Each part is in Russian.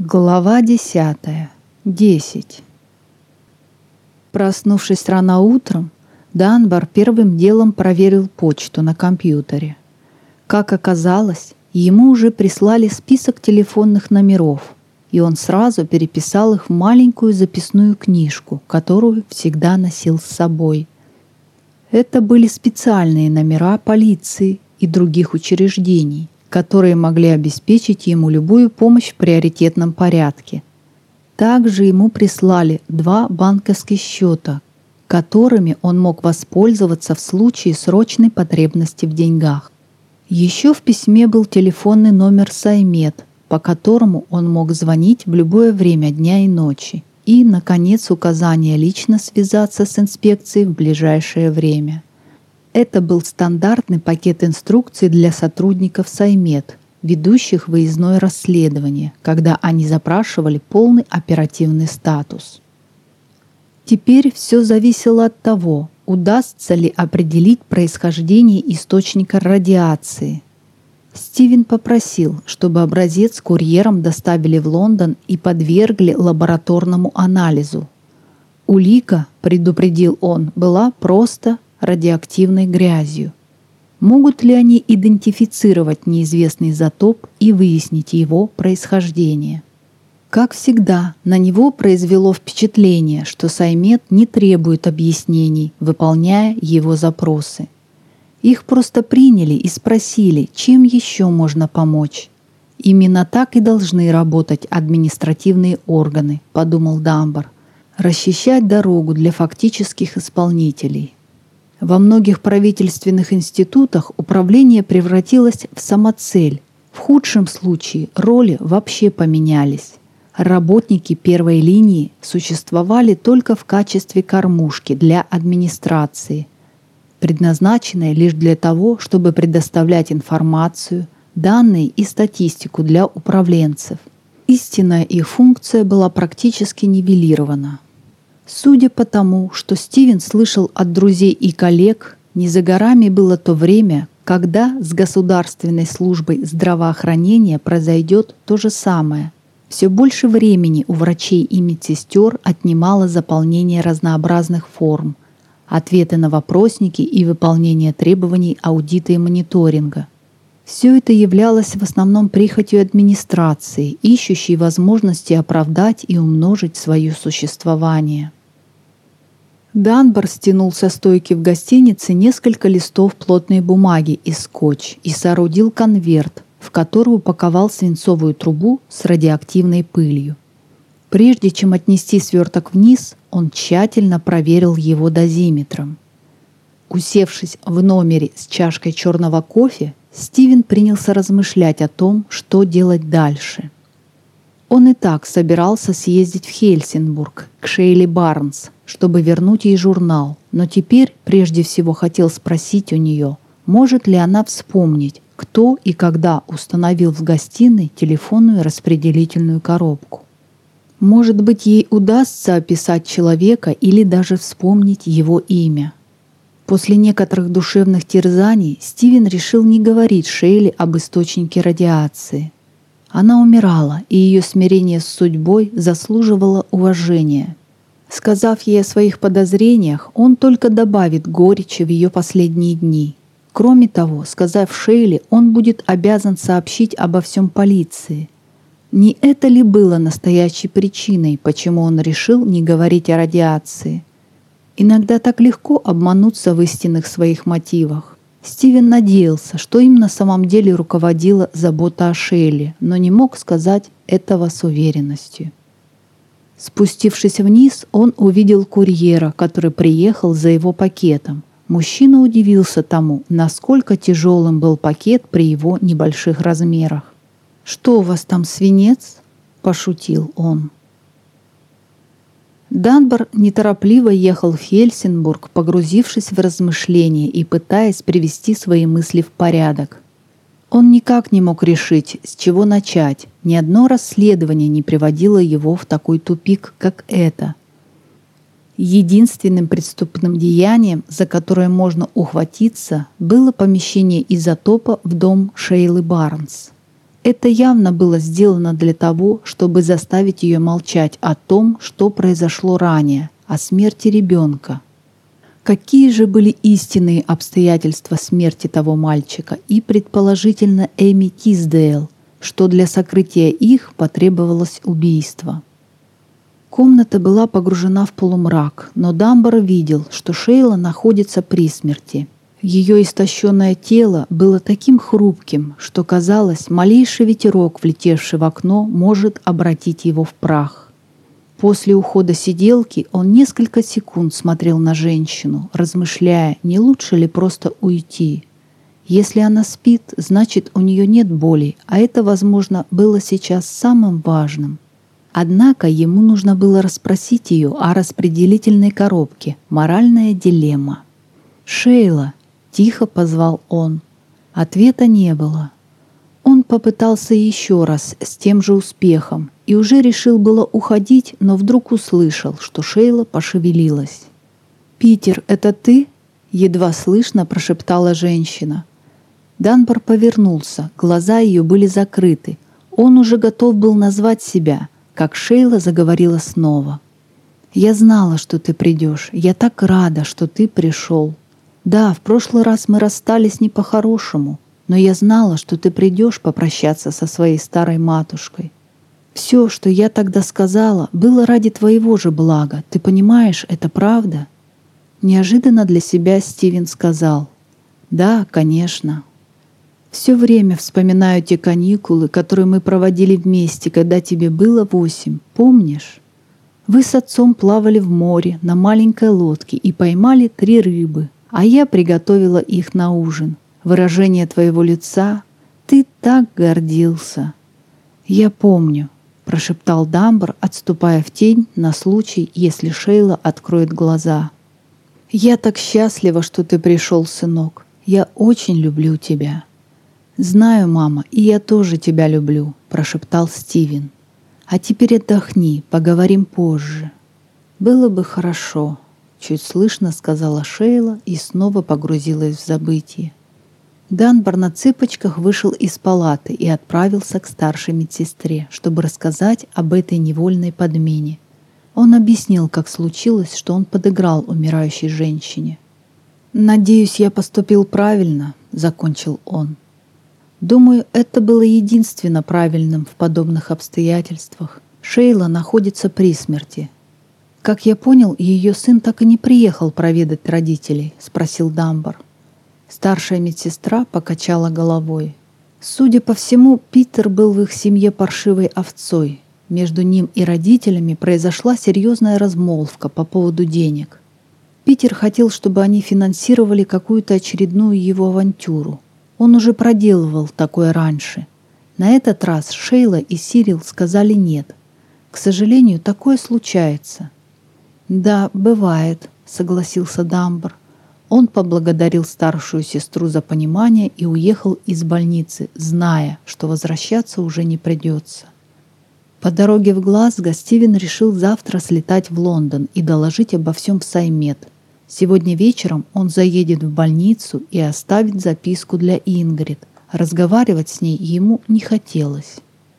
Глава 10. 10. Проснувшись рано утром, Данбар первым делом проверил почту на компьютере. Как оказалось, ему уже прислали список телефонных номеров, и он сразу переписал их в маленькую записную книжку, которую всегда носил с собой. Это были специальные номера полиции и других учреждений, которые могли обеспечить ему любую помощь в приоритетном порядке. Также ему прислали 2 банковских счета, которыми он мог воспользоваться в случае срочной потребности в деньгах. Еще в письме был телефонный номер Саймет, по которому он мог звонить в любое время дня и ночи. И, наконец, указание лично связаться с инспекцией в ближайшее время. Это был стандартный пакет инструкций для сотрудников Саймет, ведущих выездное расследование, когда они запрашивали полный оперативный статус. Теперь все зависело от того, удастся ли определить происхождение источника радиации. Стивен попросил, чтобы образец курьером доставили в Лондон и подвергли лабораторному анализу. Улика, предупредил он, была просто радиоактивной грязью. Могут ли они идентифицировать неизвестный изотоп и выяснить его происхождение? Как всегда, на него произвело впечатление, что Саймет не требует объяснений, выполняя его запросы. Их просто приняли и спросили, чем еще можно помочь. Именно так и должны работать административные органы, подумал Данбар, расчищать дорогу для фактических исполнителей. Во многих правительственных институтах управление превратилось в самоцель. В худшем случае роли вообще поменялись. Работники первой линии существовали только в качестве кормушки для администрации, предназначенной лишь для того, чтобы предоставлять информацию, данные и статистику для управленцев. Истинная их функция была практически нивелирована. Судя по тому, что Стивен слышал от друзей и коллег, не за горами было то время, когда с Государственной службой здравоохранения произойдет то же самое. Все больше времени у врачей и медсестер отнимало заполнение разнообразных форм, ответы на вопросники и выполнение требований аудита и мониторинга. Все это являлось в основном прихотью администрации, ищущей возможности оправдать и умножить свое существование. Данбар стянул со стойки в гостинице несколько листов плотной бумаги и скотч и соорудил конверт, в который упаковал свинцовую трубу с радиоактивной пылью. Прежде чем отнести сверток вниз, он тщательно проверил его дозиметром. Усевшись в номере с чашкой черного кофе, Стивен принялся размышлять о том, что делать дальше. Он и так собирался съездить в Хельсинбург к Шейли Барнс, чтобы вернуть ей журнал, но теперь прежде всего хотел спросить у нее, может ли она вспомнить, кто и когда установил в гостиной телефонную распределительную коробку. Может быть, ей удастся описать человека или даже вспомнить его имя. После некоторых душевных терзаний Стивен решил не говорить Шейли об источнике радиации. Она умирала, и ее смирение с судьбой заслуживало уважения. Сказав ей о своих подозрениях, он только добавит горечи в ее последние дни. Кроме того, сказав Шейли, он будет обязан сообщить обо всем полиции. Не это ли было настоящей причиной, почему он решил не говорить о радиации? Иногда так легко обмануться в истинных своих мотивах. Стивен надеялся, что им на самом деле руководила забота о Шейли, но не мог сказать этого с уверенностью. Спустившись вниз, он увидел курьера, который приехал за его пакетом. Мужчина удивился тому, насколько тяжелым был пакет при его небольших размерах. «Что у вас там, свинец?» – пошутил он. Данбар неторопливо ехал в Хельсинбург, погрузившись в размышления и пытаясь привести свои мысли в порядок. Он никак не мог решить, с чего начать. Ни одно расследование не приводило его в такой тупик, как это. Единственным преступным деянием, за которое можно ухватиться, было помещение изотопа в дом Шейлы Барнс. Это явно было сделано для того, чтобы заставить ее молчать о том, что произошло ранее, о смерти ребенка. Какие же были истинные обстоятельства смерти того мальчика и, предположительно, Эми Тисдейл, что для сокрытия их потребовалось убийство? Комната была погружена в полумрак, но Дамбар видел, что Шейла находится при смерти. Ее истощенное тело было таким хрупким, что казалось, малейший ветерок, влетевший в окно, может обратить его в прах. После ухода сиделки он несколько секунд смотрел на женщину, размышляя, не лучше ли просто уйти. Если она спит, значит, у нее нет боли, а это, возможно, было сейчас самым важным. Однако ему нужно было расспросить ее о распределительной коробке. Моральная дилемма. «Шейла!» — тихо позвал он. Ответа не было. Он попытался еще раз с тем же успехом и уже решил было уходить, но вдруг услышал, что Шейла пошевелилась. «Питер, это ты?» — едва слышно прошептала женщина. Данбар повернулся, глаза ее были закрыты. Он уже готов был назвать себя, как Шейла заговорила снова. «Я знала, что ты придешь. Я так рада, что ты пришел. Да, в прошлый раз мы расстались не по-хорошему, но я знала, что ты придешь попрощаться со своей старой матушкой. Все, что я тогда сказала, было ради твоего же блага. Ты понимаешь, это правда?» Неожиданно для себя Стивен сказал: «Да, конечно. Все время вспоминаю те каникулы, которые мы проводили вместе, когда тебе было 8. Помнишь? Вы с отцом плавали в море на маленькой лодке и поймали 3 рыбы, а я приготовила их на ужин. Выражение твоего лица, ты так гордился». «Я помню», — прошептал Дамбар, отступая в тень на случай, если Шейла откроет глаза. «Я так счастлива, что ты пришел, сынок. Я очень люблю тебя». «Знаю, мама, и я тоже тебя люблю», — прошептал Стивен. «А теперь отдохни, поговорим позже». «Было бы хорошо», — чуть слышно сказала Шейла и снова погрузилась в забытие. Данбар на цыпочках вышел из палаты и отправился к старшей медсестре, чтобы рассказать об этой невольной подмене. Он объяснил, как случилось, что он подыграл умирающей женщине. «Надеюсь, я поступил правильно», — закончил он. «Думаю, это было единственно правильным в подобных обстоятельствах. Шейла находится при смерти». «Как я понял, ее сын так и не приехал проведать родителей?» — спросил Дамбар. Старшая медсестра покачала головой. Судя по всему, Питер был в их семье паршивой овцой. Между ним и родителями произошла серьезная размолвка по поводу денег. Питер хотел, чтобы они финансировали какую-то очередную его авантюру. Он уже проделывал такое раньше. На этот раз Шейла и Сирил сказали «нет». К сожалению, такое случается. «Да, бывает», — согласился Дамбар. Он поблагодарил старшую сестру за понимание и уехал из больницы, зная, что возвращаться уже не придется. По дороге в Глазго Стивен решил завтра слетать в Лондон и доложить обо всем в Саймед. Сегодня вечером он заедет в больницу и оставит записку для Ингрид. Разговаривать с ней ему не хотелось.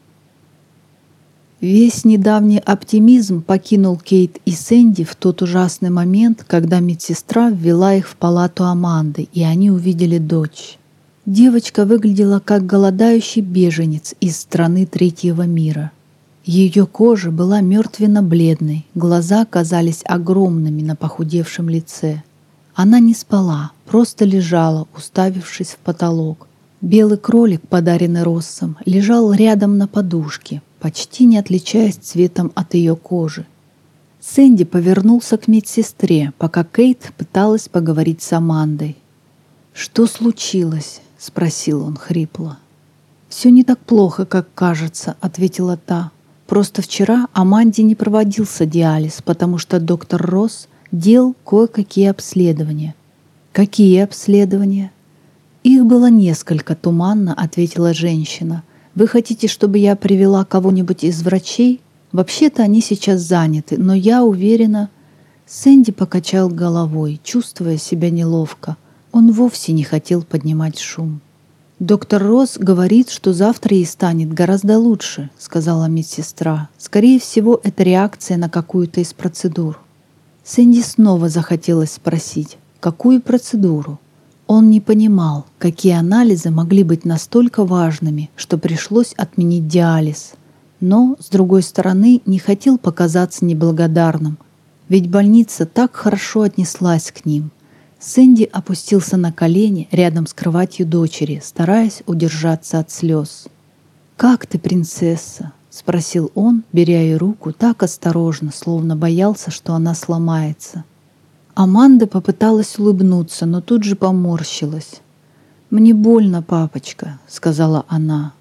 Весь недавний оптимизм покинул Кейт и Сэнди в тот ужасный момент, когда медсестра ввела их в палату Аманды, и они увидели дочь. Девочка выглядела как голодающий беженец из страны третьего мира. Ее кожа была мертвенно-бледной, глаза казались огромными на похудевшем лице. Она не спала, просто лежала, уставившись в потолок. Белый кролик, подаренный Россом, лежал рядом на подушке, почти не отличаясь цветом от ее кожи. Сэнди повернулся к медсестре, пока Кейт пыталась поговорить с Амандой. «Что случилось?» — спросил он хрипло. «Все не так плохо, как кажется», — ответила та. «Просто вчера Аманде не проводился диализ, потому что доктор Росс делал кое-какие обследования». «Какие обследования?» «Их было несколько», — туманно ответила женщина. «Вы хотите, чтобы я привела кого-нибудь из врачей? Вообще-то они сейчас заняты, но я уверена...» Сэнди покачал головой, чувствуя себя неловко. Он вовсе не хотел поднимать шум. «Доктор Росс говорит, что завтра ей станет гораздо лучше», — сказала медсестра. «Скорее всего, это реакция на какую-то из процедур». Сэнди снова захотелось спросить, какую процедуру. Он не понимал, какие анализы могли быть настолько важными, что пришлось отменить диализ. Но, с другой стороны, не хотел показаться неблагодарным, ведь больница так хорошо отнеслась к ним. Сэнди опустился на колени рядом с кроватью дочери, стараясь удержаться от слез. «Как ты, принцесса?» — спросил он, беря ее руку так осторожно, словно боялся, что она сломается. Аманда попыталась улыбнуться, но тут же поморщилась. «Мне больно, папочка», — сказала она.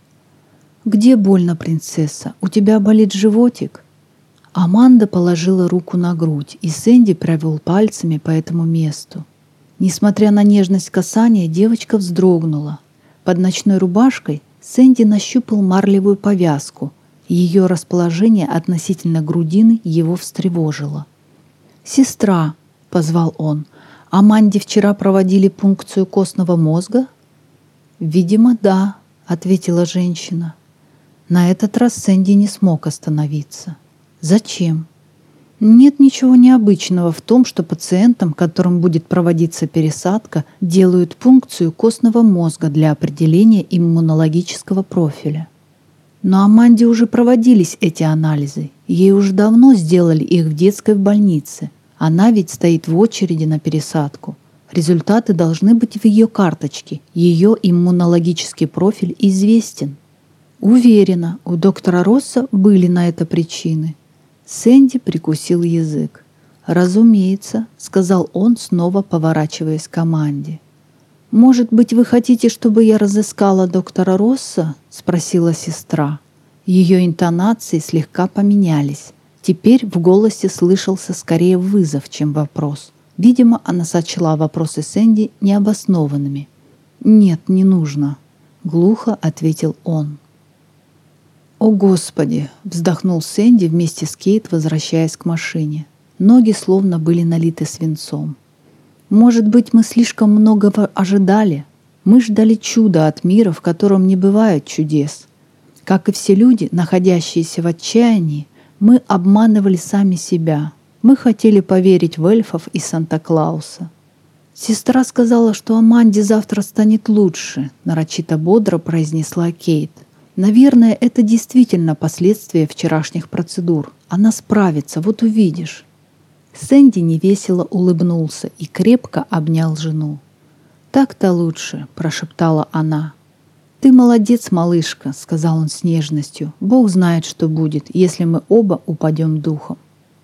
«Где больно, принцесса? У тебя болит животик?» Аманда положила руку на грудь, и Сэнди провел пальцами по этому месту. Несмотря на нежность касания, девочка вздрогнула. Под ночной рубашкой Сэнди нащупал марлевую повязку. Ее расположение относительно грудины его встревожило. «Сестра», — позвал он, — «Аманде вчера проводили пункцию костного мозга?» «Видимо, да», — ответила женщина. На этот раз Сэнди не смог остановиться. «Зачем?» Нет ничего необычного в том, что пациентам, которым будет проводиться пересадка, делают пункцию костного мозга для определения иммунологического профиля. Но Аманде уже проводились эти анализы. Ей уже давно сделали их в детской больнице. Она ведь стоит в очереди на пересадку. Результаты должны быть в ее карточке. Ее иммунологический профиль известен. Уверена, у доктора Росса были на это причины. Сэнди прикусил язык. «Разумеется», — сказал он, снова поворачиваясь к Аманде. «Может быть, вы хотите, чтобы я разыскала доктора Росса?» — спросила сестра. Ее интонации слегка поменялись. Теперь в голосе слышался скорее вызов, чем вопрос. Видимо, она сочла вопросы Сэнди необоснованными. «Нет, не нужно», — глухо ответил он. «О, Господи!» — вздохнул Сэнди вместе с Кейт, возвращаясь к машине. Ноги словно были налиты свинцом. «Может быть, мы слишком многого ожидали? Мы ждали чуда от мира, в котором не бывает чудес. Как и все люди, находящиеся в отчаянии, мы обманывали сами себя. Мы хотели поверить в эльфов и Санта-Клауса». «Сестра сказала, что Аманде завтра станет лучше», — нарочито бодро произнесла Кейт. «Наверное, это действительно последствия вчерашних процедур. Она справится, вот увидишь». Сэнди невесело улыбнулся и крепко обнял жену. «Так-то лучше», — прошептала она. «Ты молодец, малышка», — сказал он с нежностью. «Бог знает, что будет, если мы оба упадем духом».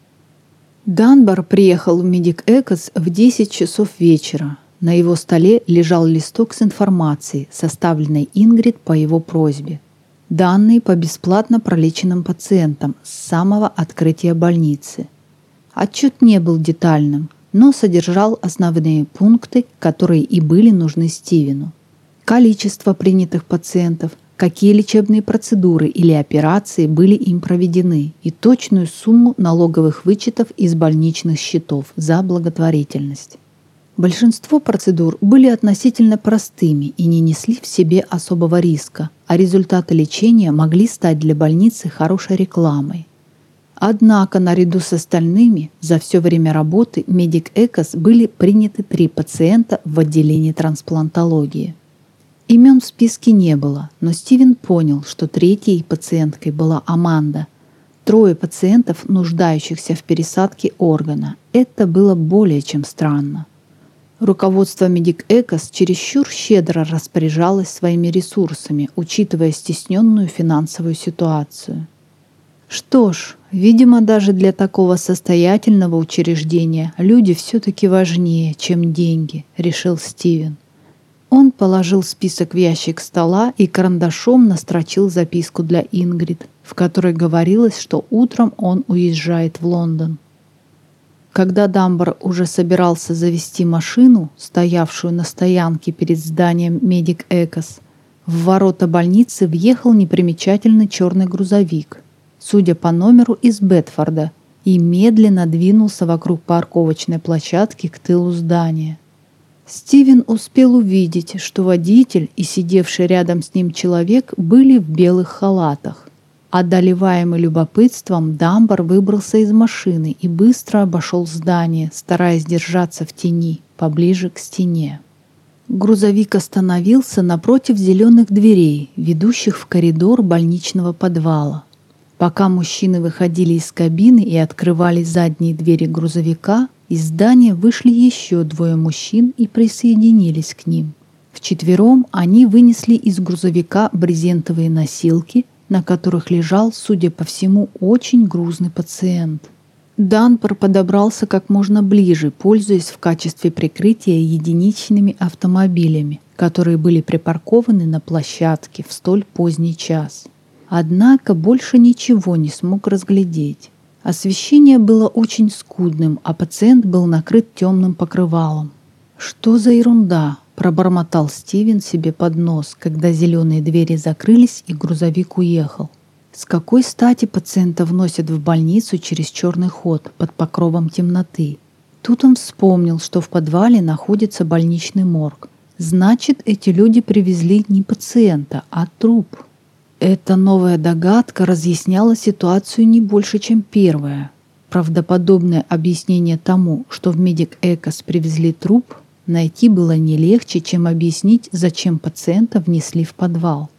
Данбар приехал в Медик Экос в 10 часов вечера. На его столе лежал листок с информацией, составленной Ингрид по его просьбе. Данные по бесплатно пролеченным пациентам с самого открытия больницы. Отчет не был детальным, но содержал основные пункты, которые и были нужны Стивену. Количество принятых пациентов, какие лечебные процедуры или операции были им проведены и точную сумму налоговых вычетов из больничных счетов за благотворительность. Большинство процедур были относительно простыми и не несли в себе особого риска, а результаты лечения могли стать для больницы хорошей рекламой. Однако, наряду с остальными, за все время работы Медик Экос были приняты 3 пациента в отделении трансплантологии. Имен в списке не было, но Стивен понял, что 3-й пациенткой была Аманда. 3 пациентов, нуждающихся в пересадке органа. Это было более чем странно. Руководство Медик Экос чересчур щедро распоряжалось своими ресурсами, учитывая стесненную финансовую ситуацию. Что ж, видимо, даже для такого состоятельного учреждения люди все-таки важнее, чем деньги, решил Стивен. Он положил список в ящик стола и карандашом настрочил записку для Ингрид, в которой говорилось, что утром он уезжает в Лондон. Когда Данбар уже собирался завести машину, стоявшую на стоянке перед зданием Медик Экос, в ворота больницы въехал непримечательный черный грузовик, судя по номеру, из Бетфорда, и медленно двинулся вокруг парковочной площадки к тылу здания. Стивен успел увидеть, что водитель и сидевший рядом с ним человек были в белых халатах. Одолеваемый любопытством, Дамбар выбрался из машины и быстро обошел здание, стараясь держаться в тени, поближе к стене. Грузовик остановился напротив зеленых дверей, ведущих в коридор больничного подвала. Пока мужчины выходили из кабины и открывали задние двери грузовика, из здания вышли еще двое мужчин и присоединились к ним. Вчетвером они вынесли из грузовика брезентовые носилки, на которых лежал, судя по всему, очень грузный пациент. Данбар подобрался как можно ближе, пользуясь в качестве прикрытия единичными автомобилями, которые были припаркованы на площадке в столь поздний час. Однако больше ничего не смог разглядеть. Освещение было очень скудным, а пациент был накрыт темным покрывалом. «Что за ерунда?» – пробормотал Стивен себе под нос, когда зеленые двери закрылись и грузовик уехал. С какой стати пациента вносят в больницу через черный ход под покровом темноты? Тут он вспомнил, что в подвале находится больничный морг. Значит, эти люди привезли не пациента, а труп. Эта новая догадка разъясняла ситуацию не больше, чем первая. Правдоподобное объяснение тому, что в Медик-Экос привезли труп, найти было не легче, чем объяснить, зачем пациента внесли в подвал.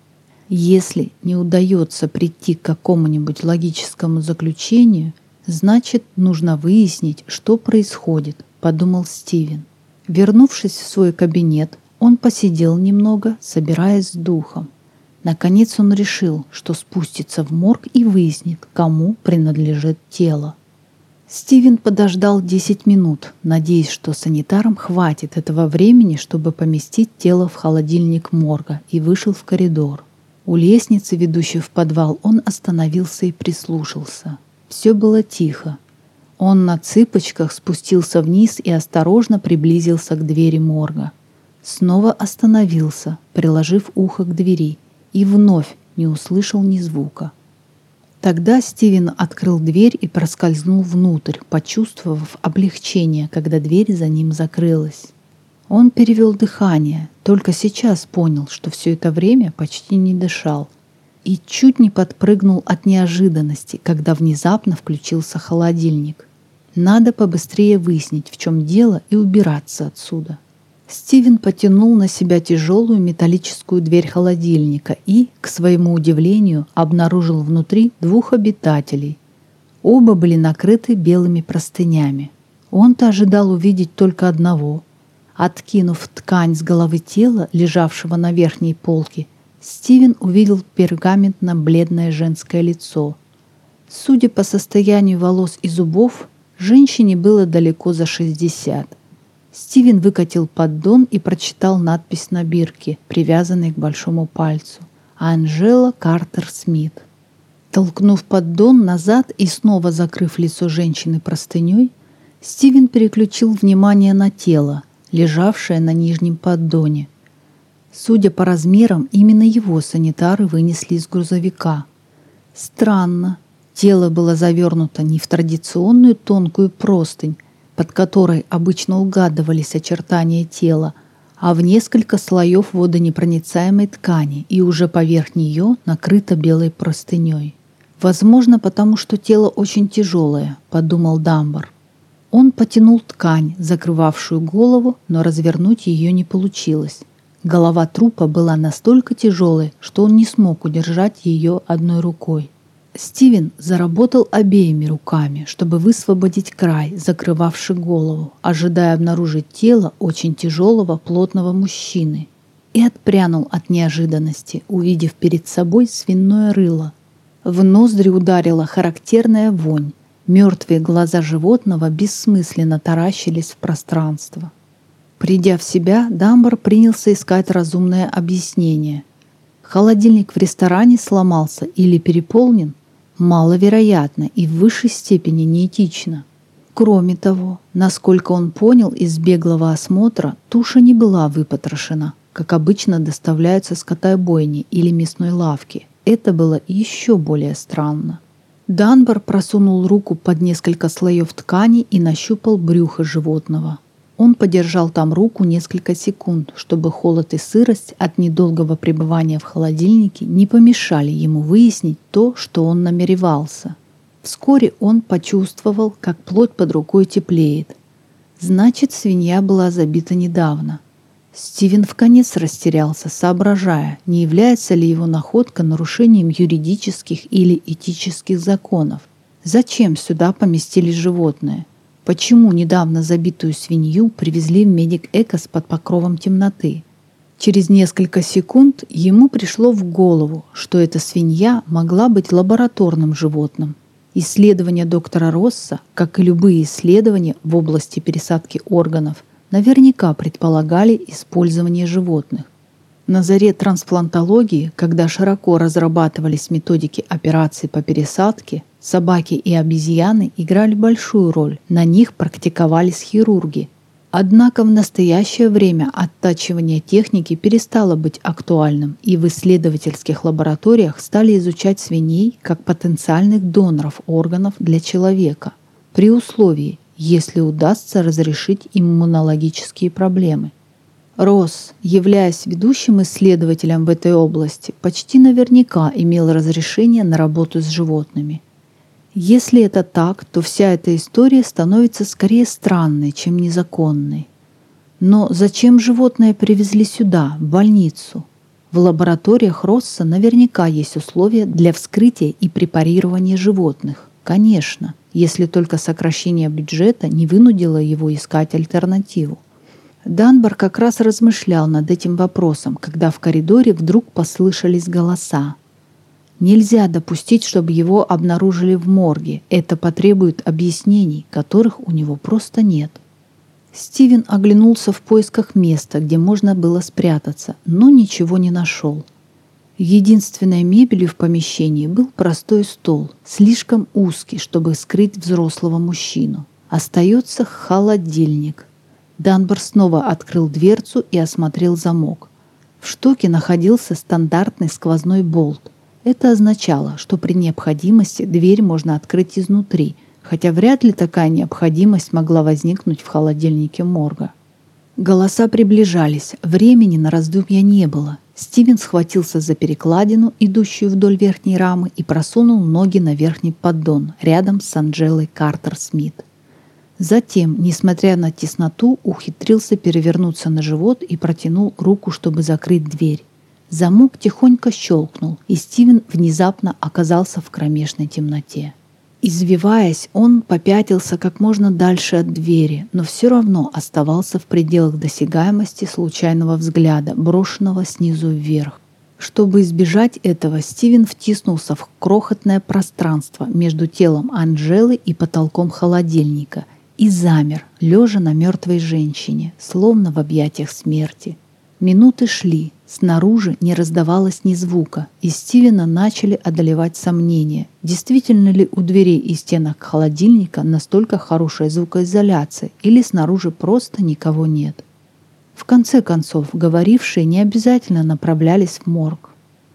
Если не удается прийти к какому-нибудь логическому заключению, значит, нужно выяснить, что происходит, подумал Стивен. Вернувшись в свой кабинет, он посидел немного, собираясь с духом. Наконец он решил, что спустится в морг и выяснит, кому принадлежит тело. Стивен подождал 10 минут, надеясь, что санитарам хватит этого времени, чтобы поместить тело в холодильник морга, и вышел в коридор. У лестницы, ведущей в подвал, он остановился и прислушался. Все было тихо. Он на цыпочках спустился вниз и осторожно приблизился к двери морга. Снова остановился, приложив ухо к двери, и вновь не услышал ни звука. Тогда Стивен открыл дверь и проскользнул внутрь, почувствовав облегчение, когда дверь за ним закрылась. Он перевел дыхание, только сейчас понял, что все это время почти не дышал, и чуть не подпрыгнул от неожиданности, когда внезапно включился холодильник. Надо побыстрее выяснить, в чем дело, и убираться отсюда. Стивен потянул на себя тяжелую металлическую дверь холодильника и, к своему удивлению, обнаружил внутри двух обитателей. Оба были накрыты белыми простынями. Он-то ожидал увидеть только одного. Откинув ткань с головы тела, лежавшего на верхней полке, Стивен увидел пергаментно-бледное женское лицо. Судя по состоянию волос и зубов, женщине было далеко за 60. Стивен выкатил поддон и прочитал надпись на бирке, привязанной к большому пальцу. Анжела Картер Смит. Толкнув поддон назад и снова закрыв лицо женщины простыней, Стивен переключил внимание на тело, лежавшее на нижнем поддоне. Судя по размерам, именно его санитары вынесли из грузовика. Странно, тело было завернуто не в традиционную тонкую простынь, под которой обычно угадывались очертания тела, а в несколько слоев водонепроницаемой ткани, и уже поверх нее накрыто белой простыней. «Возможно, потому что тело очень тяжелое», — подумал Дамбар. Он потянул ткань, закрывавшую голову, но развернуть ее не получилось. Голова трупа была настолько тяжелой, что он не смог удержать ее одной рукой. Стивен заработал обеими руками, чтобы высвободить край, закрывавший голову, ожидая обнаружить тело очень тяжелого, плотного мужчины, и отпрянул от неожиданности, увидев перед собой свиное рыло. В ноздри ударила характерная вонь. Мертвые глаза животного бессмысленно таращились в пространство. Придя в себя, Дамбар принялся искать разумное объяснение. Холодильник в ресторане сломался или переполнен? Маловероятно и в высшей степени неэтично. Кроме того, насколько он понял из беглого осмотра, туша не была выпотрошена, как обычно доставляются скотобойни или мясной лавки. Это было еще более странно. Данбар просунул руку под несколько слоев ткани и нащупал брюхо животного. Он подержал там руку несколько секунд, чтобы холод и сырость от недолгого пребывания в холодильнике не помешали ему выяснить то, что он намеревался. Вскоре он почувствовал, как плоть под рукой теплеет. Значит, свинья была забита недавно. Стивен вконец растерялся, соображая, не является ли его находка нарушением юридических или этических законов. Зачем сюда поместили животное? Почему недавно забитую свинью привезли в Медик-Экос под покровом темноты? Через несколько секунд ему пришло в голову, что эта свинья могла быть лабораторным животным. Исследования доктора Росса, как и любые исследования в области пересадки органов, наверняка предполагали использование животных. На заре трансплантологии, когда широко разрабатывались методики операций по пересадке, собаки и обезьяны играли большую роль, на них практиковались хирурги. Однако в настоящее время оттачивание техники перестало быть актуальным, и в исследовательских лабораториях стали изучать свиней как потенциальных доноров органов для человека, при условии, если удастся разрешить иммунологические проблемы. Росс, являясь ведущим исследователем в этой области, почти наверняка имел разрешение на работу с животными. Если это так, то вся эта история становится скорее странной, чем незаконной. Но зачем животное привезли сюда, в больницу? В лабораториях Росса наверняка есть условия для вскрытия и препарирования животных. Конечно, если только сокращение бюджета не вынудило его искать альтернативу. Данбар как раз размышлял над этим вопросом, когда в коридоре вдруг послышались голоса. Нельзя допустить, чтобы его обнаружили в морге. Это потребует объяснений, которых у него просто нет. Стивен оглянулся в поисках места, где можно было спрятаться, но ничего не нашел. Единственной мебелью в помещении был простой стол, слишком узкий, чтобы скрыть взрослого мужчину. Остается холодильник. Данбар снова открыл дверцу и осмотрел замок. В штоке находился стандартный сквозной болт. Это означало, что при необходимости дверь можно открыть изнутри, хотя вряд ли такая необходимость могла возникнуть в холодильнике морга. Голоса приближались, времени на раздумья не было. Стивен схватился за перекладину, идущую вдоль верхней рамы, и просунул ноги на верхний поддон, рядом с Анджелой Картер-Смит. Затем, несмотря на тесноту, ухитрился перевернуться на живот и протянул руку, чтобы закрыть дверь. Замок тихонько щелкнул, и Стивен внезапно оказался в кромешной темноте. Извиваясь, он попятился как можно дальше от двери, но все равно оставался в пределах досягаемости случайного взгляда, брошенного снизу вверх. Чтобы избежать этого, Стивен втиснулся в крохотное пространство между телом Анджелы и потолком холодильника и замер, лежа на мертвой женщине, словно в объятиях смерти. Минуты шли, снаружи не раздавалось ни звука, и Стивена начали одолевать сомнения, действительно ли у дверей и стенок холодильника настолько хорошая звукоизоляция, или снаружи просто никого нет. В конце концов, говорившие не обязательно направлялись в морг.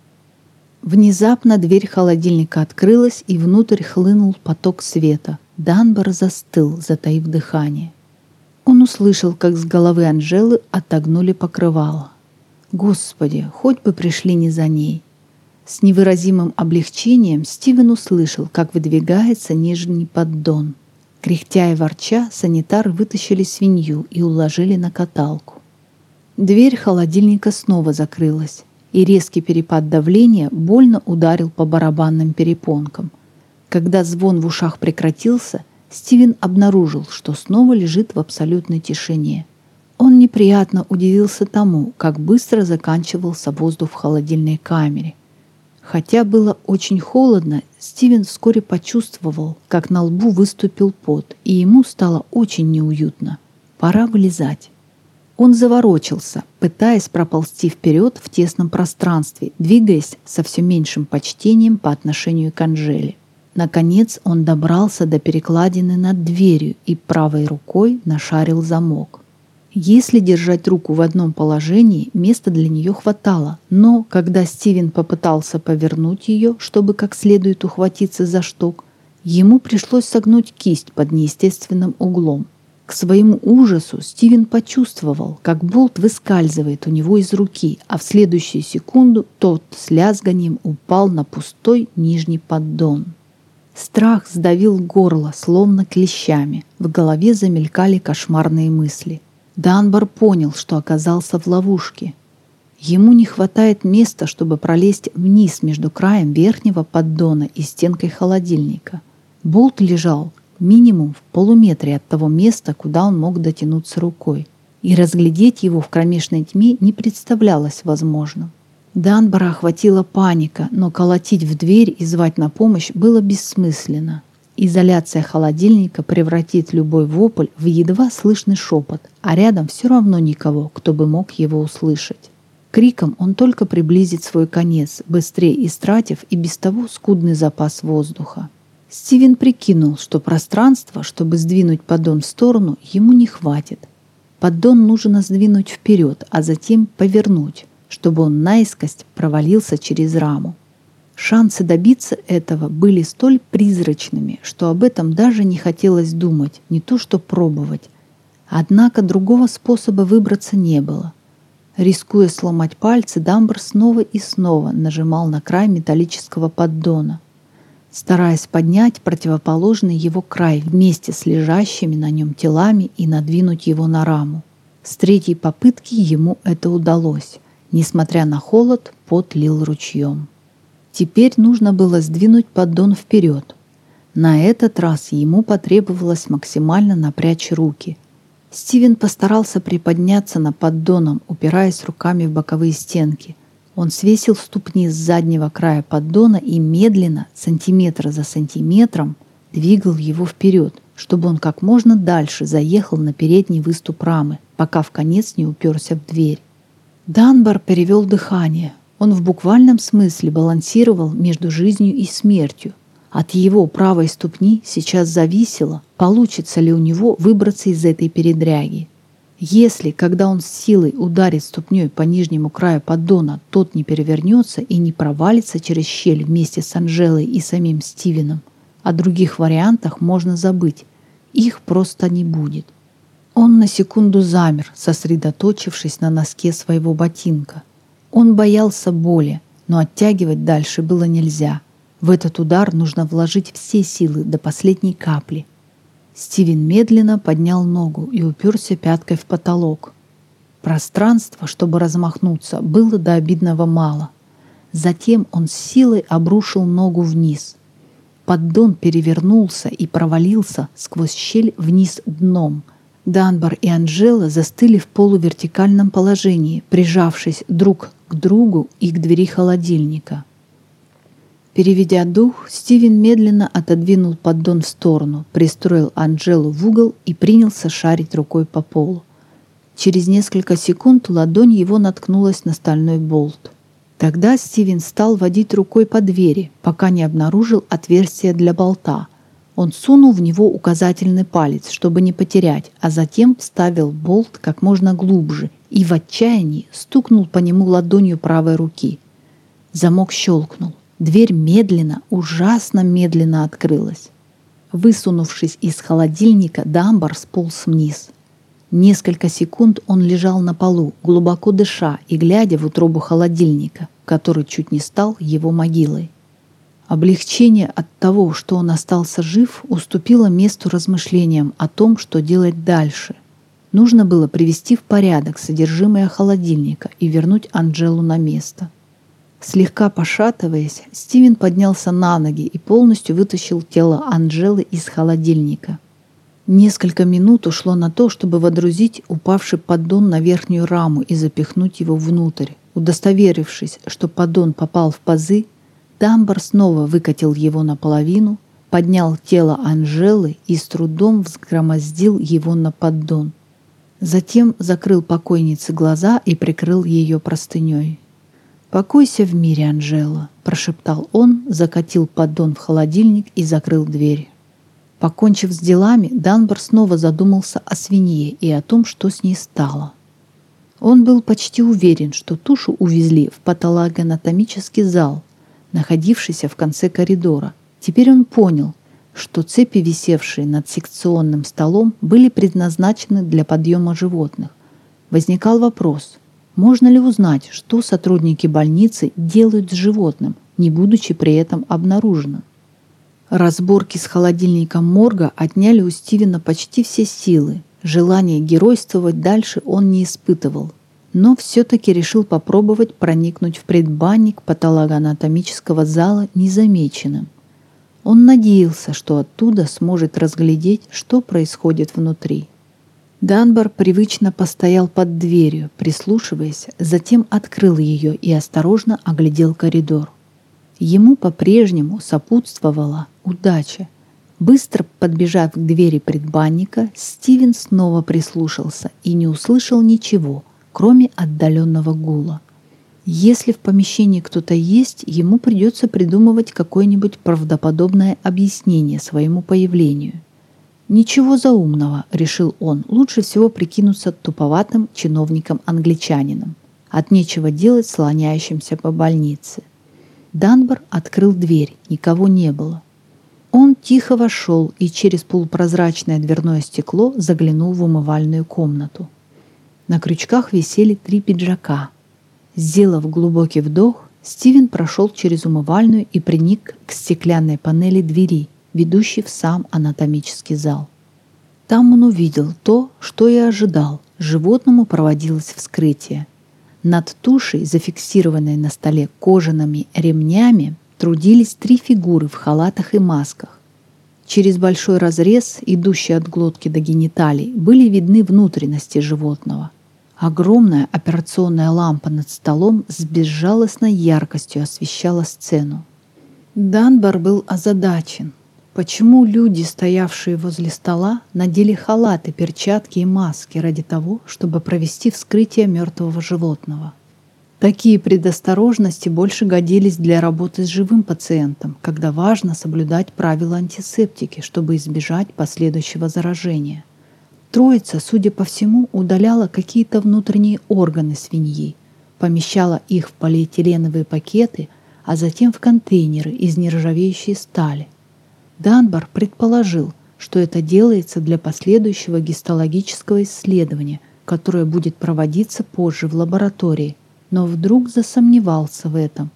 Внезапно дверь холодильника открылась, и внутрь хлынул поток света. Данбар застыл, затаив дыхание. Он услышал, как с головы Анджелы отогнули покрывало. Господи, хоть бы пришли не за ней. С невыразимым облегчением Стивен услышал, как выдвигается нижний поддон. Кряхтя и ворча, санитары вытащили свинью и уложили на каталку. Дверь холодильника снова закрылась, и резкий перепад давления больно ударил по барабанным перепонкам. Когда звон в ушах прекратился, Стивен обнаружил, что снова лежит в абсолютной тишине. Он неприятно удивился тому, как быстро заканчивался воздух в холодильной камере. Хотя было очень холодно, Стивен вскоре почувствовал, как на лбу выступил пот, и ему стало очень неуютно. Пора вылезать. Он заворочился, пытаясь проползти вперед в тесном пространстве, двигаясь со все меньшим почтением по отношению к Анджеле. Наконец он добрался до перекладины над дверью и правой рукой нашарил замок. Если держать руку в одном положении, места для нее хватало, но когда Стивен попытался повернуть ее, чтобы как следует ухватиться за шток, ему пришлось согнуть кисть под неестественным углом. К своему ужасу Стивен почувствовал, как болт выскальзывает у него из руки, а в следующую секунду тот с лязганием упал на пустой нижний поддон. Страх сдавил горло, словно клещами. В голове замелькали кошмарные мысли. Данбар понял, что оказался в ловушке. Ему не хватает места, чтобы пролезть вниз между краем верхнего поддона и стенкой холодильника. Болт лежал минимум в полуметре от того места, куда он мог дотянуться рукой, и разглядеть его в кромешной тьме не представлялось возможным. Данбара охватила паника, но колотить в дверь и звать на помощь было бессмысленно. Изоляция холодильника превратит любой вопль в едва слышный шепот, а рядом все равно никого, кто бы мог его услышать. Криком он только приблизит свой конец, быстрее истратив и без того скудный запас воздуха. Стивен прикинул, что пространства, чтобы сдвинуть поддон в сторону, ему не хватит. Поддон нужно сдвинуть вперед, а затем повернуть, чтобы он наискось провалился через раму. Шансы добиться этого были столь призрачными, что об этом даже не хотелось думать, не то что пробовать. Однако другого способа выбраться не было. Рискуя сломать пальцы, Данбар снова и снова нажимал на край металлического поддона, стараясь поднять противоположный его край вместе с лежащими на нем телами и надвинуть его на раму. С третьей попытки ему это удалось. Несмотря на холод, пот лил ручьем. Теперь нужно было сдвинуть поддон вперед. На этот раз ему потребовалось максимально напрячь руки. Стивен постарался приподняться над поддоном, упираясь руками в боковые стенки. Он свесил ступни с заднего края поддона и медленно, сантиметр за сантиметром, двигал его вперед, чтобы он как можно дальше заехал на передний выступ рамы, пока в конец не уперся в дверь. Данбар перевел дыхание. Он в буквальном смысле балансировал между жизнью и смертью. От его правой ступни сейчас зависело, получится ли у него выбраться из этой передряги. Если, когда он с силой ударит ступней по нижнему краю поддона, тот не перевернется и не провалится через щель вместе с Анжелой и самим Стивеном, о других вариантах можно забыть. Их просто не будет. Он на секунду замер, сосредоточившись на носке своего ботинка. Он боялся боли, но оттягивать дальше было нельзя. В этот удар нужно вложить все силы до последней капли. Стивен медленно поднял ногу и уперся пяткой в потолок. Пространства, чтобы размахнуться, было до обидного мало. Затем он с силой обрушил ногу вниз. Поддон перевернулся и провалился сквозь щель вниз дном. Данбар и Анжела застыли в полувертикальном положении, прижавшись друг к другу и к двери холодильника. Переведя дух, Стивен медленно отодвинул поддон в сторону, пристроил Анжелу в угол и принялся шарить рукой по полу. Через несколько секунд ладонь его наткнулась на стальной болт. Тогда Стивен стал водить рукой по двери, пока не обнаружил отверстие для болта. Он сунул в него указательный палец, чтобы не потерять, а затем вставил болт как можно глубже и в отчаянии стукнул по нему ладонью правой руки. Замок щелкнул. Дверь медленно, ужасно медленно открылась. Высунувшись из холодильника, Данбар сполз вниз. Несколько секунд он лежал на полу, глубоко дыша и глядя в утробу холодильника, который чуть не стал его могилой. Облегчение от того, что он остался жив, уступило месту размышлениям о том, что делать дальше. Нужно было привести в порядок содержимое холодильника и вернуть Анжелу на место. Слегка пошатываясь, Стивен поднялся на ноги и полностью вытащил тело Анжелы из холодильника. Несколько минут ушло на то, чтобы водрузить упавший поддон на верхнюю раму и запихнуть его внутрь. Удостоверившись, что поддон попал в пазы, Данбар снова выкатил его наполовину, поднял тело Анжелы и с трудом взгромоздил его на поддон. Затем закрыл покойнице глаза и прикрыл ее простыней. «Покойся в мире, Анжела», – прошептал он, закатил поддон в холодильник и закрыл дверь. Покончив с делами, Данбар снова задумался о свинье и о том, что с ней стало. Он был почти уверен, что тушу увезли в патологоанатомический зал, находившийся в конце коридора. Теперь он понял, что цепи, висевшие над секционным столом, были предназначены для подъема животных. Возникал вопрос, можно ли узнать, что сотрудники больницы делают с животным, не будучи при этом обнаруженным. Разборки с холодильником морга отняли у Стивена почти все силы. Желания геройствовать дальше он не испытывал, но все-таки решил попробовать проникнуть в предбанник патологоанатомического зала незамеченным. Он надеялся, что оттуда сможет разглядеть, что происходит внутри. Данбар привычно постоял под дверью, прислушиваясь, затем открыл ее и осторожно оглядел коридор. Ему по-прежнему сопутствовала удача. Быстро подбежав к двери предбанника, Стивен снова прислушался и не услышал ничего, кроме отдаленного гула. Если в помещении кто-то есть, ему придется придумывать какое-нибудь правдоподобное объяснение своему появлению. «Ничего заумного», — решил он, — «лучше всего прикинуться туповатым чиновником-англичанином, от нечего делать слоняющимся по больнице». Данбар открыл дверь, никого не было. Он тихо вошел и через полупрозрачное дверное стекло заглянул в умывальную комнату. На крючках висели 3 пиджака. Сделав глубокий вдох, Стивен прошел через умывальную и приник к стеклянной панели двери, ведущей в сам анатомический зал. Там он увидел то, что и ожидал. Животному проводилось вскрытие. Над тушей, зафиксированной на столе кожаными ремнями, трудились 3 фигуры в халатах и масках. Через большой разрез, идущий от глотки до гениталий, были видны внутренности животного. Огромная операционная лампа над столом с безжалостной яркостью освещала сцену. Данбар был озадачен. Почему люди, стоявшие возле стола, надели халаты, перчатки и маски ради того, чтобы провести вскрытие мертвого животного? Такие предосторожности больше годились для работы с живым пациентом, когда важно соблюдать правила антисептики, чтобы избежать последующего заражения. Троица, судя по всему, удаляла какие-то внутренние органы свиньи, помещала их в полиэтиленовые пакеты, а затем в контейнеры из нержавеющей стали. Данбар предположил, что это делается для последующего гистологического исследования, которое будет проводиться позже в лаборатории, но вдруг засомневался в этом.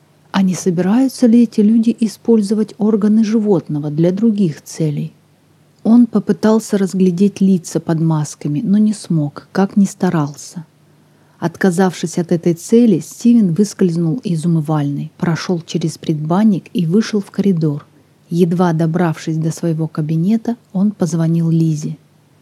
А не собираются ли эти люди использовать органы животного для других целей? Он попытался разглядеть лица под масками, но не смог, как ни старался. Отказавшись от этой цели, Стивен выскользнул из умывальной, прошел через предбанник и вышел в коридор. Едва добравшись до своего кабинета, он позвонил Лизе.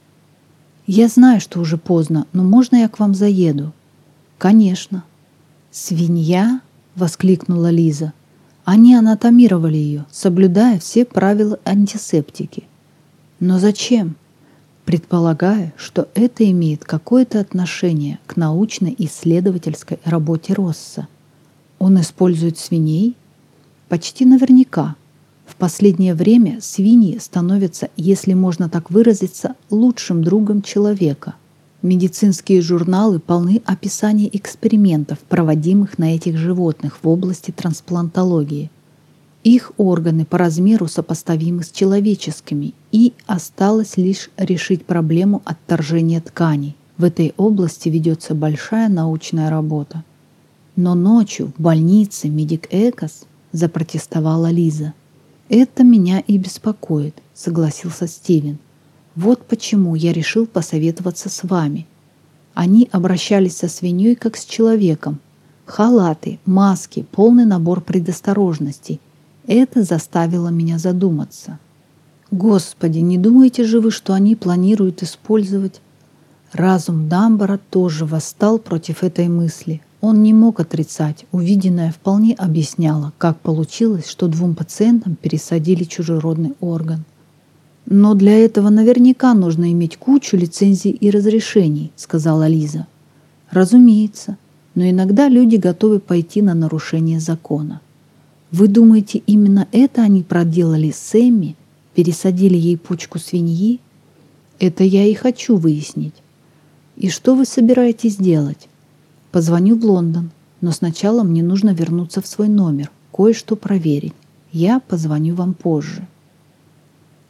«Я знаю, что уже поздно, но можно я к вам заеду?» «Конечно». «Свинья?» — воскликнула Лиза. «Они анатомировали ее, соблюдая все правила антисептики». «Но зачем?» «Предполагаю, что это имеет какое-то отношение к научно-исследовательской работе Росса. Он использует свиней?» «Почти наверняка. В последнее время свиньи становятся, если можно так выразиться, лучшим другом человека. Медицинские журналы полны описаний экспериментов, проводимых на этих животных в области трансплантологии. Их органы по размеру сопоставимы с человеческими, и осталось лишь решить проблему отторжения тканей. В этой области ведется большая научная работа». «Но ночью в больнице Медик Экос», — запротестовала Лиза. «Это меня и беспокоит», — согласился Стивен. «Вот почему я решил посоветоваться с вами. Они обращались со свиньей как с человеком. Халаты, маски, полный набор предосторожностей. Это заставило меня задуматься. Господи, не думаете же вы, что они планируют использовать?» Разум Данбара тоже восстал против этой мысли. Он не мог отрицать, увиденное вполне объясняло, как получилось, что 2 пациентам пересадили чужеродный орган. «Но для этого наверняка нужно иметь кучу лицензий и разрешений», — сказала Лиза. «Разумеется, но иногда люди готовы пойти на нарушение закона. Вы думаете, именно это они проделали с Эмми? Пересадили ей почку свиньи? Это я и хочу выяснить. И что вы собираетесь делать?» «Позвоню в Лондон, но сначала мне нужно вернуться в свой номер, кое-что проверить. Я позвоню вам позже».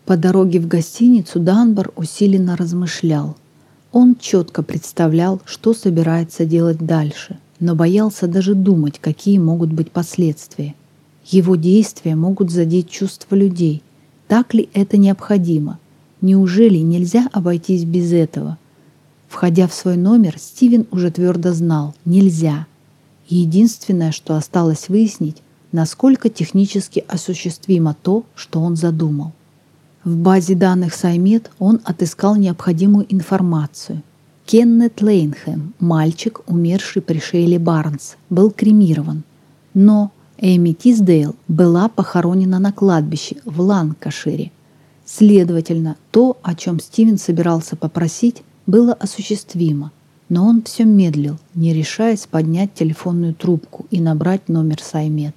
По дороге в гостиницу Данбар усиленно размышлял. Он четко представлял, что собирается делать дальше, но боялся даже думать, какие могут быть последствия. Его действия могут задеть чувства людей. Так ли это необходимо? Неужели нельзя обойтись без этого? Входя в свой номер, Стивен уже твердо знал – нельзя. И единственное, что осталось выяснить, насколько технически осуществимо то, что он задумал. В базе данных Саймед он отыскал необходимую информацию. Кеннет Лейнхэм, мальчик, умерший при Шейле Барнс, был кремирован. Но Эми Тисдейл была похоронена на кладбище в Ланкашире. Следовательно, то, о чем Стивен собирался попросить, было осуществимо. Но он все медлил, не решаясь поднять телефонную трубку и набрать номер Саймед.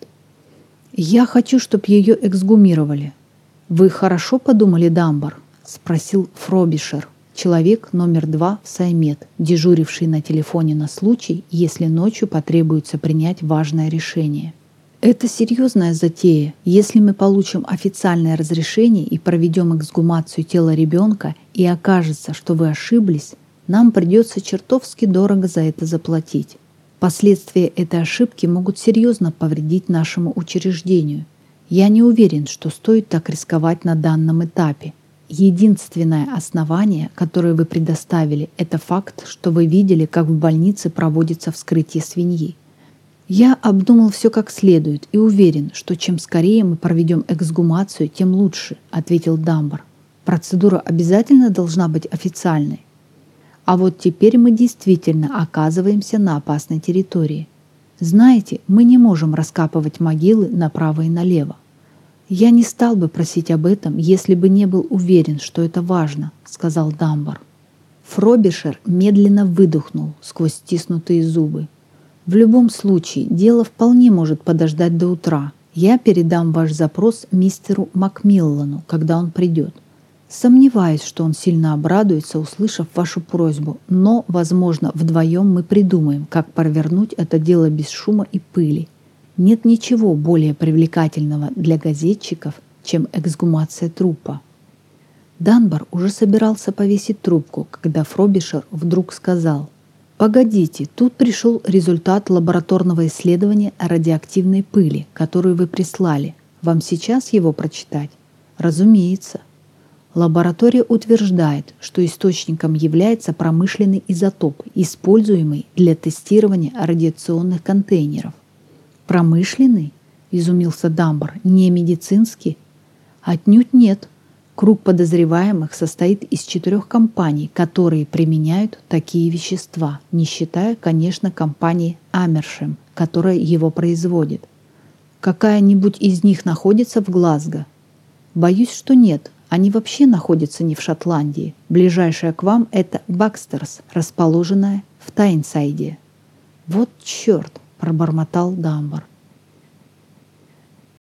«Я хочу, чтобы ее эксгумировали». «Вы хорошо подумали, Данбар?» – спросил Фробишер, человек номер 2 в Саймед, дежуривший на телефоне на случай, если ночью потребуется принять важное решение. «Это серьезная затея. Если мы получим официальное разрешение и проведем эксгумацию тела ребенка, и окажется, что вы ошиблись, нам придется чертовски дорого за это заплатить. Последствия этой ошибки могут серьезно повредить нашему учреждению. Я не уверен, что стоит так рисковать на данном этапе. Единственное основание, которое вы предоставили, это факт, что вы видели, как в больнице проводится вскрытие свиньи. Я обдумал все как следует и уверен, что чем скорее мы проведем эксгумацию, тем лучше», — ответил Данбар. «Процедура обязательно должна быть официальной. А вот теперь мы действительно оказываемся на опасной территории. Знаете, мы не можем раскапывать могилы направо и налево. Я не стал бы просить об этом, если бы не был уверен, что это важно», — сказал Данбар. Фробишер медленно выдохнул сквозь стиснутые зубы. «В любом случае, дело вполне может подождать до утра. Я передам ваш запрос мистеру Макмиллану, когда он придет. Сомневаюсь, что он сильно обрадуется, услышав вашу просьбу, но, возможно, вдвоем мы придумаем, как провернуть это дело без шума и пыли. Нет ничего более привлекательного для газетчиков, чем эксгумация трупа». Данбар уже собирался повесить трубку, когда Фробишер вдруг сказал: «Погодите, тут пришел результат лабораторного исследования радиоактивной пыли, которую вы прислали. Вам сейчас его прочитать?» «Разумеется». Лаборатория утверждает, что источником является промышленный изотоп, используемый для тестирования радиационных контейнеров. «Промышленный?» – изумился Данбар. «Не медицинский?» «Отнюдь нет. Круг подозреваемых состоит из 4 компаний, которые применяют такие вещества, не считая, конечно, компании Амершем, которая его производит. Какая-нибудь из них находится в Глазго?» «Боюсь, что нет. Они вообще находятся не в Шотландии. Ближайшая к вам – это Бакстерс, расположенная в Тайнсайде». «Вот черт!» – пробормотал Данбар.